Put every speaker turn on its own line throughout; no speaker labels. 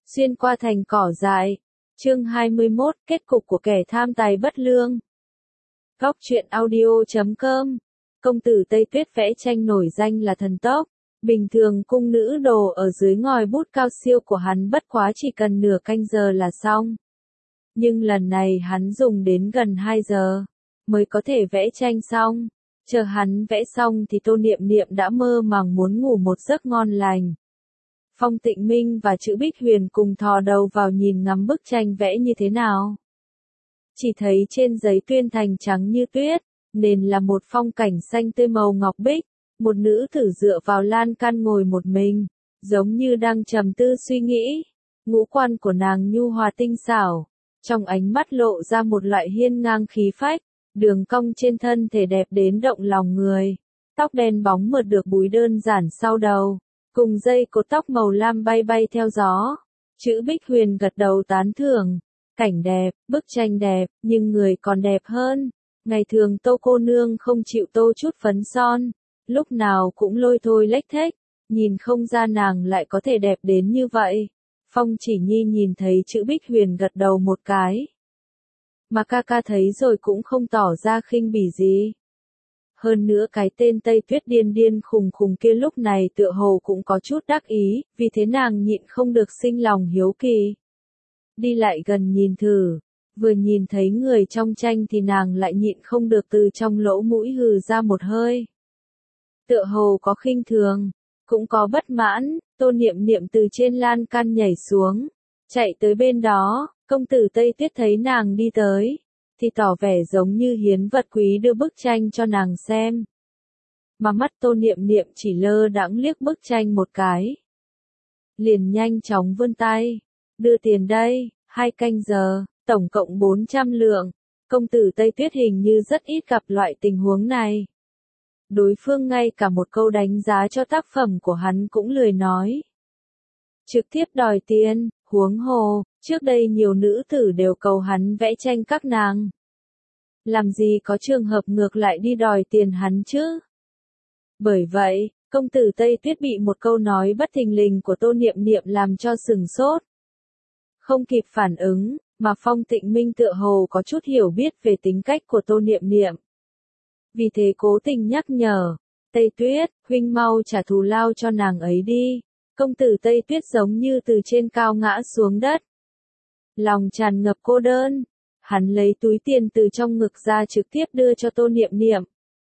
Xuyên qua thành cỏ dại. Chương 21, kết cục của kẻ tham tài bất lương. Góc truyện audio.com. Công tử Tây Tuyết vẽ tranh nổi danh là thần tốc. Bình thường cung nữ đồ ở dưới ngòi bút cao siêu của hắn bất quá chỉ cần nửa canh giờ là xong. Nhưng lần này hắn dùng đến gần 2 giờ mới có thể vẽ tranh xong. Chờ hắn vẽ xong thì Tô Niệm Niệm đã mơ màng muốn ngủ một giấc ngon lành. Phong Tịnh Minh và Chữ Bích Huyền cùng thò đầu vào nhìn ngắm bức tranh vẽ như thế nào. Chỉ thấy trên giấy tuyên thành trắng như tuyết, nền là một phong cảnh xanh tươi màu ngọc bích, một nữ tử dựa vào lan can ngồi một mình, giống như đang trầm tư suy nghĩ. Ngũ quan của nàng nhu hòa tinh xảo, trong ánh mắt lộ ra một loại hiên ngang khí phách, đường cong trên thân thể đẹp đến động lòng người. Tóc đen bóng mượt được búi đơn giản sau đầu, cùng dây cột tóc màu lam bay bay theo gió. Chữ Bích Huyền gật đầu tán thưởng. Cảnh đẹp, bức tranh đẹp, nhưng người còn đẹp hơn. Ngày thường Tô cô nương không chịu tô chút phấn son, lúc nào cũng lôi thôi lếch thếch, nhìn không ra nàng lại có thể đẹp đến như vậy. Phong Chỉ Nhi nhìn thấy Chữ Bích Huyền gật đầu một cái. Mà ca ca thấy rồi cũng không tỏ ra khinh bỉ gì. Hơn nữa cái tên Tây Tuyết điên điên khùng khùng kia lúc này tựa hồ cũng có chút đắc ý, vì thế nàng nhịn không được sinh lòng hiếu kỳ. Đi lại gần nhìn thử, vừa nhìn thấy người trong tranh thì nàng lại nhịn không được từ trong lỗ mũi hừ ra một hơi. Tựa hồ có khinh thường, cũng có bất mãn. Tô Niệm Niệm từ trên lan can nhảy xuống, chạy tới bên đó. Công tử Tây Tuyết thấy nàng đi tới, thì tỏ vẻ giống như hiến vật quý đưa bức tranh cho nàng xem. Mà mắt Tô Niệm Niệm chỉ lơ đãng liếc bức tranh một cái, liền nhanh chóng vươn tay, đưa tiền đây, 2 canh giờ, tổng cộng 400 lượng. Công tử Tây Tuyết hình như rất ít gặp loại tình huống này. Đối phương ngay cả một câu đánh giá cho tác phẩm của hắn cũng lười nói. Trực tiếp đòi tiền, huống hồ, trước đây nhiều nữ tử đều cầu hắn vẽ tranh các nàng. Làm gì có trường hợp ngược lại đi đòi tiền hắn chứ? Bởi vậy, công tử Tây Tuyết bị một câu nói bất thình lình của Tô Niệm Niệm làm cho sừng sốt. Không kịp phản ứng, mà Phong Tịnh Minh tựa hồ có chút hiểu biết về tính cách của Tô Niệm Niệm. Vì thế cố tình nhắc nhở, Tây Tuyết, huynh mau trả thù lao cho nàng ấy đi. Công tử Tây Tuyết giống như từ trên cao ngã xuống đất. Lòng tràn ngập cô đơn, hắn lấy túi tiền từ trong ngực ra trực tiếp đưa cho Tô Niệm Niệm.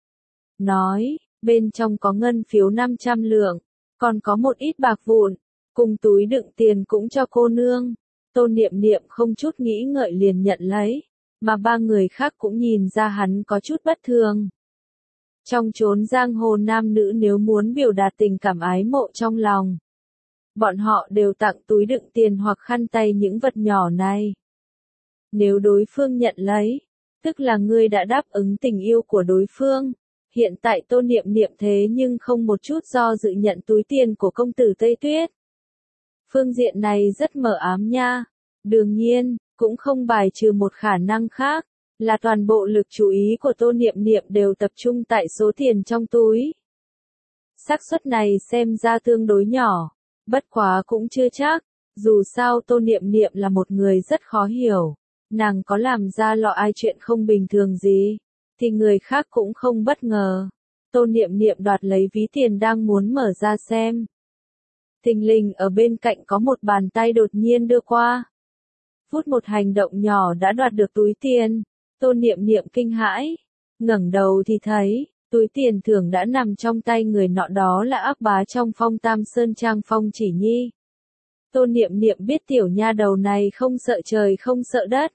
Nói, bên trong có ngân phiếu 500 lượng, còn có một ít bạc vụn, cùng túi đựng tiền cũng cho cô nương. Tô Niệm Niệm không chút nghĩ ngợi liền nhận lấy, mà 3 người khác cũng nhìn ra hắn có chút bất thường. Trong chốn giang hồ nam nữ nếu muốn biểu đạt tình cảm ái mộ trong lòng, bọn họ đều tặng túi đựng tiền hoặc khăn tay những vật nhỏ này. Nếu đối phương nhận lấy, tức là ngươi đã đáp ứng tình yêu của đối phương. Hiện tại Tô Niệm Niệm thế nhưng không một chút do dự nhận túi tiền của công tử Tây Tuyết. Phương diện này rất mờ ám nha. Đương nhiên, cũng không bài trừ một khả năng khác, là toàn bộ lực chú ý của Tô Niệm Niệm đều tập trung tại số tiền trong túi. Xác suất này xem ra tương đối nhỏ, bất quá cũng chưa chắc, dù sao Tô Niệm Niệm là một người rất khó hiểu, nàng có làm ra lọ ai chuyện không bình thường gì, thì người khác cũng không bất ngờ. Tô Niệm Niệm đoạt lấy ví tiền đang muốn mở ra xem. Thình lình ở bên cạnh có một bàn tay đột nhiên đưa qua. Phút một hành động nhỏ đã đoạt được túi tiền. Tô Niệm Niệm kinh hãi, ngẩng đầu thì thấy, túi tiền thưởng đã nằm trong tay người nọ, đó là ác bá trong Phong Tam Sơn Trang Phong Chỉ Nhi. Tô Niệm Niệm biết tiểu nha đầu này không sợ trời không sợ đất,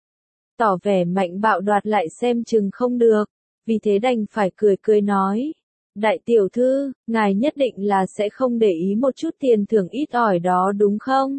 tỏ vẻ mạnh bạo đoạt lại xem chừng không được, vì thế đành phải cười cười nói. Đại tiểu thư, ngài nhất định là sẽ không để ý một chút tiền thưởng ít ỏi đó đúng không?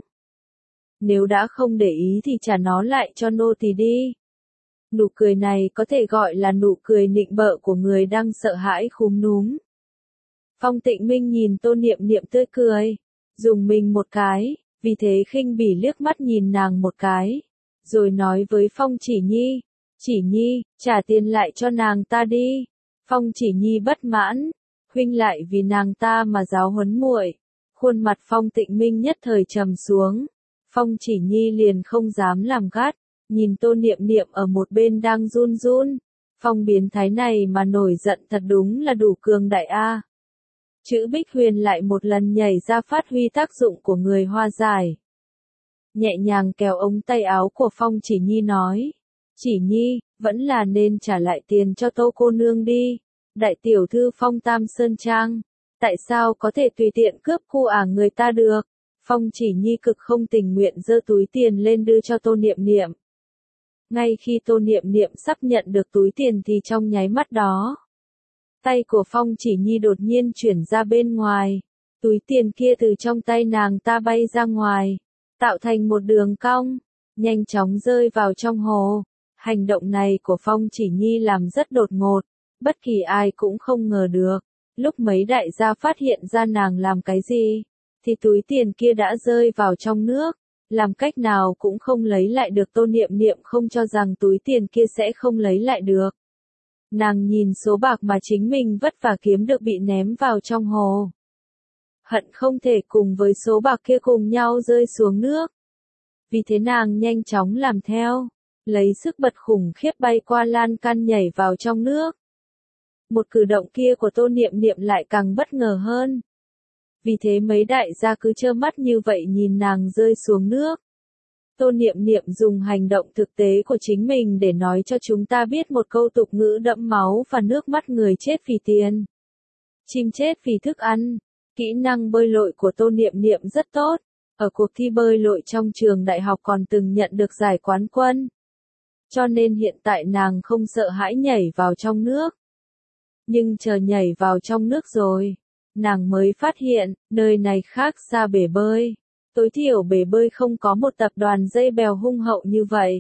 Nếu đã không để ý thì trả nó lại cho nô tỳ đi. Nụ cười này có thể gọi là nụ cười nịnh bợ của người đang sợ hãi khúm núm. Phong Tịnh Minh nhìn Tô Niệm Niệm tươi cười, dùng mình một cái, vì thế khinh bỉ liếc mắt nhìn nàng một cái, rồi nói với Phong Chỉ Nhi, Chỉ Nhi, trả tiền lại cho nàng ta đi. Phong Chỉ Nhi bất mãn, huynh lại vì nàng ta mà giáo huấn muội. Khuôn mặt Phong Tịnh Minh nhất thời trầm xuống. Phong Chỉ Nhi liền không dám làm gắt, nhìn Tô Niệm Niệm ở một bên đang run run. Phong biến thái này mà nổi giận thật đúng là đủ cường đại a. Chữ Bích Huyền lại một lần nhảy ra phát huy tác dụng của người hoa giải. Nhẹ nhàng kéo ống tay áo của Phong Chỉ Nhi nói. Chỉ Nhi, vẫn là nên trả lại tiền cho Tô cô nương đi. Đại tiểu thư Phong Tam Sơn Trang, tại sao có thể tùy tiện cướp khu người ta được? Phong Chỉ Nhi cực không tình nguyện giơ túi tiền lên đưa cho Tô Niệm Niệm. Ngay khi Tô Niệm Niệm sắp nhận được túi tiền thì trong nháy mắt đó, tay của Phong Chỉ Nhi đột nhiên chuyển ra bên ngoài. Túi tiền kia từ trong tay nàng ta bay ra ngoài, tạo thành một đường cong, nhanh chóng rơi vào trong hồ. Hành động này của Phong Chỉ Nhi làm rất đột ngột, bất kỳ ai cũng không ngờ được. Lúc mấy đại gia phát hiện ra nàng làm cái gì, thì túi tiền kia đã rơi vào trong nước, làm cách nào cũng không lấy lại được. Tô Niệm Niệm không cho rằng túi tiền kia sẽ không lấy lại được. Nàng nhìn số bạc mà chính mình vất vả kiếm được bị ném vào trong hồ. Hận không thể cùng với số bạc kia cùng nhau rơi xuống nước. Vì thế nàng nhanh chóng làm theo, lấy sức bật khủng khiếp bay qua lan can nhảy vào trong nước. Một cử động kia của Tô Niệm Niệm lại càng bất ngờ hơn. Vì thế mấy đại gia cứ trơ mắt như vậy nhìn nàng rơi xuống nước. Tô Niệm Niệm dùng hành động thực tế của chính mình để nói cho chúng ta biết một câu tục ngữ đẫm máu và nước mắt: người chết vì tiền, chim chết vì thức ăn. Kỹ năng bơi lội của Tô Niệm Niệm rất tốt. Ở cuộc thi bơi lội trong trường đại học còn từng nhận được giải quán quân. Cho nên hiện tại nàng không sợ hãi nhảy vào trong nước. Nhưng chờ nhảy vào trong nước rồi, nàng mới phát hiện, nơi này khác xa bể bơi. Tối thiểu bể bơi không có một tập đoàn dây bèo hung hậu như vậy.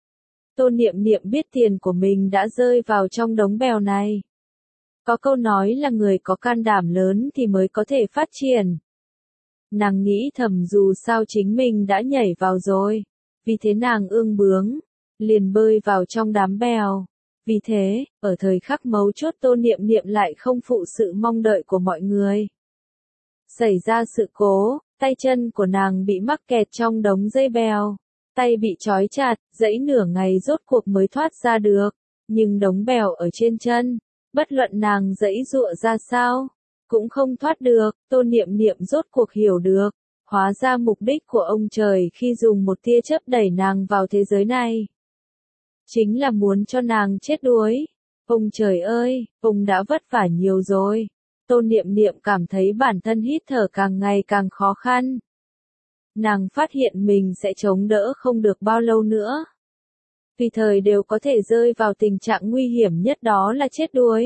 Tô Niệm Niệm biết tiền của mình đã rơi vào trong đống bèo này. Có câu nói là người có can đảm lớn thì mới có thể phát triển. Nàng nghĩ thầm dù sao chính mình đã nhảy vào rồi. Vì thế nàng ương bướng, liền bơi vào trong đám bèo. Vì thế, ở thời khắc mấu chốt Tô Niệm Niệm lại không phụ sự mong đợi của mọi người. Xảy ra sự cố, tay chân của nàng bị mắc kẹt trong đống dây bèo. Tay bị trói chặt, giãy nửa ngày rốt cuộc mới thoát ra được. Nhưng đống bèo ở trên chân, bất luận nàng giãy giụa ra sao, cũng không thoát được. Tô Niệm Niệm rốt cuộc hiểu được, hóa ra mục đích của ông trời khi dùng một tia chớp đẩy nàng vào thế giới này, chính là muốn cho nàng chết đuối. Ông trời ơi, ông đã vất vả nhiều rồi. Tô Niệm Niệm cảm thấy bản thân hít thở càng ngày càng khó khăn. Nàng phát hiện mình sẽ chống đỡ không được bao lâu nữa. Tùy thời đều có thể rơi vào tình trạng nguy hiểm nhất, đó là chết đuối.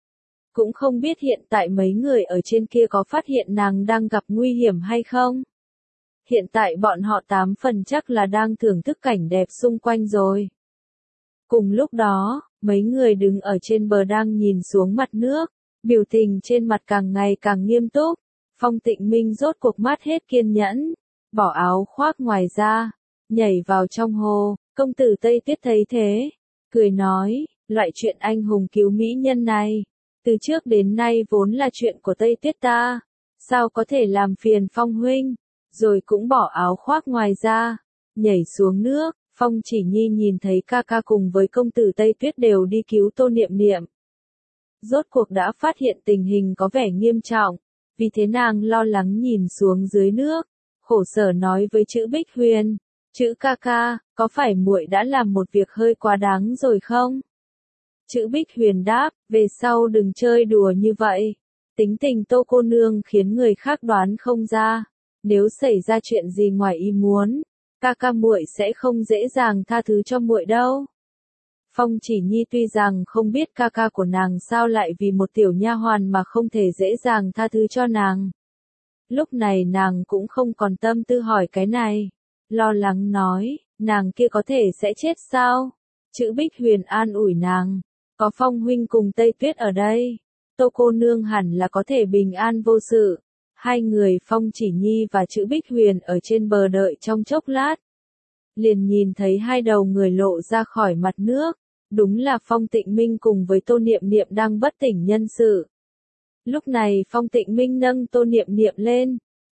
Cũng không biết hiện tại mấy người ở trên kia có phát hiện nàng đang gặp nguy hiểm hay không. Hiện tại bọn họ 8 phần chắc là đang thưởng thức cảnh đẹp xung quanh rồi. Cùng lúc đó, mấy người đứng ở trên bờ đang nhìn xuống mặt nước, biểu tình trên mặt càng ngày càng nghiêm túc. Phong Tịnh Minh rốt cuộc mất hết kiên nhẫn, bỏ áo khoác ngoài ra, nhảy vào trong hồ. Công tử Tây Tiết thấy thế, cười nói, loại chuyện anh hùng cứu mỹ nhân này, từ trước đến nay vốn là chuyện của Tây Tiết ta, sao có thể làm phiền Phong huynh. Rồi cũng bỏ áo khoác ngoài ra, nhảy xuống nước. Phong Chỉ Nhi nhìn thấy ca ca cùng với công tử Tây Tuyết đều đi cứu Tô Niệm Niệm. Rốt cuộc đã phát hiện tình hình có vẻ nghiêm trọng, vì thế nàng lo lắng nhìn xuống dưới nước, khổ sở nói với chữ Bích Huyền, chữ ca ca, có phải muội đã làm một việc hơi quá đáng rồi không? Chữ Bích Huyền đáp, về sau đừng chơi đùa như vậy. Tính tình Tô cô nương khiến người khác đoán không ra, nếu xảy ra chuyện gì ngoài ý muốn, ca ca muội sẽ không dễ dàng tha thứ cho muội đâu. Phong Chỉ Nhi tuy rằng không biết ca ca của nàng sao lại vì một tiểu nha hoàn mà không thể dễ dàng tha thứ cho nàng. Lúc này nàng cũng không còn tâm tư hỏi cái này, lo lắng nói, nàng kia có thể sẽ chết sao? Chữ Bích Huyền an ủi nàng, có Phong huynh cùng Tây Tuyết ở đây, Tô cô nương hẳn là có thể bình an vô sự. Hai người Phong Chỉ Nhi và chữ Bích Huyền ở trên bờ đợi trong chốc lát. Liền nhìn thấy hai đầu người lộ ra khỏi mặt nước, đúng là Phong Tịnh Minh cùng với Tô Niệm Niệm đang bất tỉnh nhân sự. Lúc này Phong Tịnh Minh nâng Tô Niệm Niệm lên,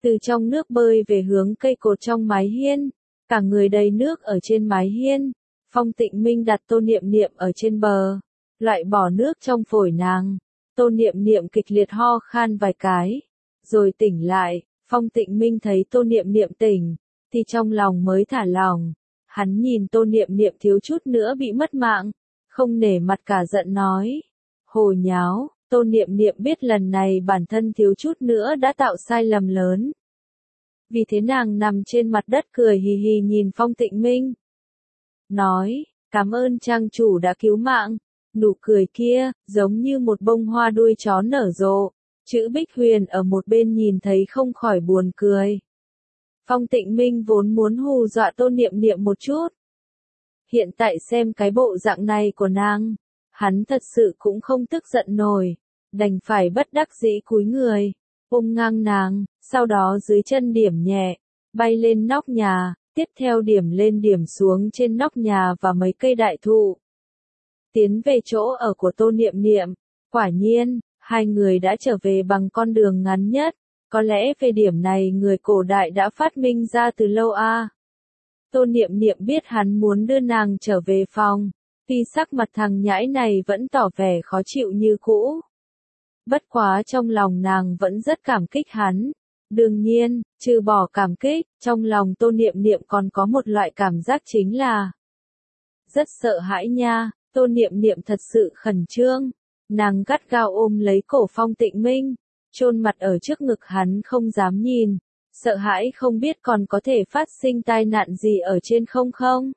từ trong nước bơi về hướng cây cột trong mái hiên, cả người đầy nước ở trên mái hiên. Phong Tịnh Minh đặt Tô Niệm Niệm ở trên bờ, loại bỏ nước trong phổi nàng. Tô Niệm Niệm kịch liệt ho khan vài cái, rồi tỉnh lại. Phong Tịnh Minh thấy Tô Niệm Niệm tỉnh, thì trong lòng mới thả lòng. Hắn nhìn Tô Niệm Niệm thiếu chút nữa bị mất mạng, không nể mặt cả giận nói. Hồ nháo, Tô Niệm Niệm biết lần này bản thân thiếu chút nữa đã tạo sai lầm lớn. Vì thế nàng nằm trên mặt đất cười hì hì nhìn Phong Tịnh Minh. Nói, cảm ơn trang chủ đã cứu mạng. Nụ cười kia, giống như một bông hoa đuôi chó nở rộ. Chữ Bích Huyền ở một bên nhìn thấy không khỏi buồn cười. Phong Tịnh Minh vốn muốn hù dọa Tô Niệm Niệm một chút. Hiện tại xem cái bộ dạng này của nàng, hắn thật sự cũng không tức giận nổi, đành phải bất đắc dĩ cúi người, ôm ngang nàng, sau đó dưới chân điểm nhẹ, bay lên nóc nhà, tiếp theo điểm lên điểm xuống trên nóc nhà và mấy cây đại thụ. Tiến về chỗ ở của Tô Niệm Niệm, quả nhiên, hai người đã trở về bằng con đường ngắn nhất, có lẽ về điểm này người cổ đại đã phát minh ra từ lâu a. Tô Niệm Niệm biết hắn muốn đưa nàng trở về phòng, tuy sắc mặt thằng nhãi này vẫn tỏ vẻ khó chịu như cũ. Bất quá trong lòng nàng vẫn rất cảm kích hắn. Đương nhiên, trừ bỏ cảm kích, trong lòng Tô Niệm Niệm còn có một loại cảm giác chính là rất sợ hãi nha. Tô Niệm Niệm thật sự khẩn trương, nàng gắt gao ôm lấy cổ Phong Tịnh Minh, chôn mặt ở trước ngực hắn không dám nhìn, sợ hãi không biết còn có thể phát sinh tai nạn gì ở trên không.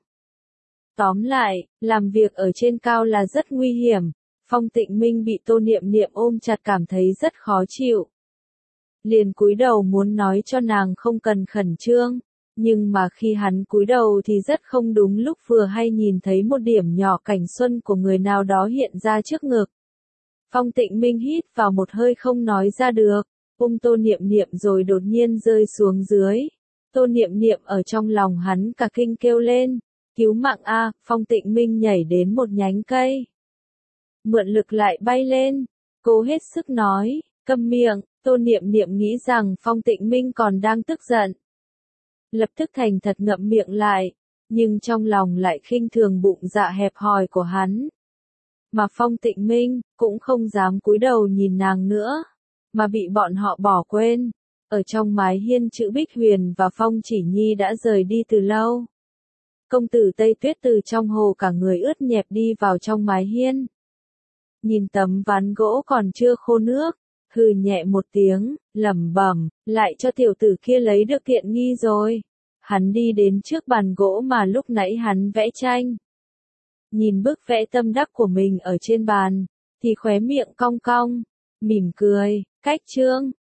Tóm lại, làm việc ở trên cao là rất nguy hiểm. Phong Tịnh Minh bị Tô Niệm Niệm ôm chặt cảm thấy rất khó chịu. Liền cúi đầu muốn nói cho nàng không cần khẩn trương, nhưng mà khi hắn cúi đầu thì rất không đúng lúc, vừa hay nhìn thấy một điểm nhỏ cảnh xuân của người nào đó hiện ra trước ngực. Phong Tịnh Minh hít vào một hơi không nói ra được, ôm Tô Niệm Niệm rồi đột nhiên rơi xuống dưới. Tô Niệm Niệm ở trong lòng hắn cả kinh kêu lên, cứu mạng a! Phong Tịnh Minh nhảy đến một nhánh cây, mượn lực lại bay lên, cố hết sức nói, câm miệng. Tô Niệm Niệm nghĩ rằng Phong Tịnh Minh còn đang tức giận, lập tức thành thật ngậm miệng lại, nhưng trong lòng lại khinh thường bụng dạ hẹp hòi của hắn. Mà Phong Tịnh Minh cũng không dám cúi đầu nhìn nàng nữa, mà bị bọn họ bỏ quên. Ở trong mái hiên, Chữ Bích Huyền và Phong Chỉ Nhi đã rời đi từ lâu. Công tử Tây Tuyết từ trong hồ cả người ướt nhẹp đi vào trong mái hiên. Nhìn tấm ván gỗ còn chưa khô nước, hừ nhẹ một tiếng, lẩm bẩm, lại cho tiểu tử kia lấy được tiện nghi rồi. Hắn đi đến trước bàn gỗ mà lúc nãy hắn vẽ tranh. Nhìn bức vẽ tâm đắc của mình ở trên bàn, thì khóe miệng cong cong, mỉm cười, cách chương.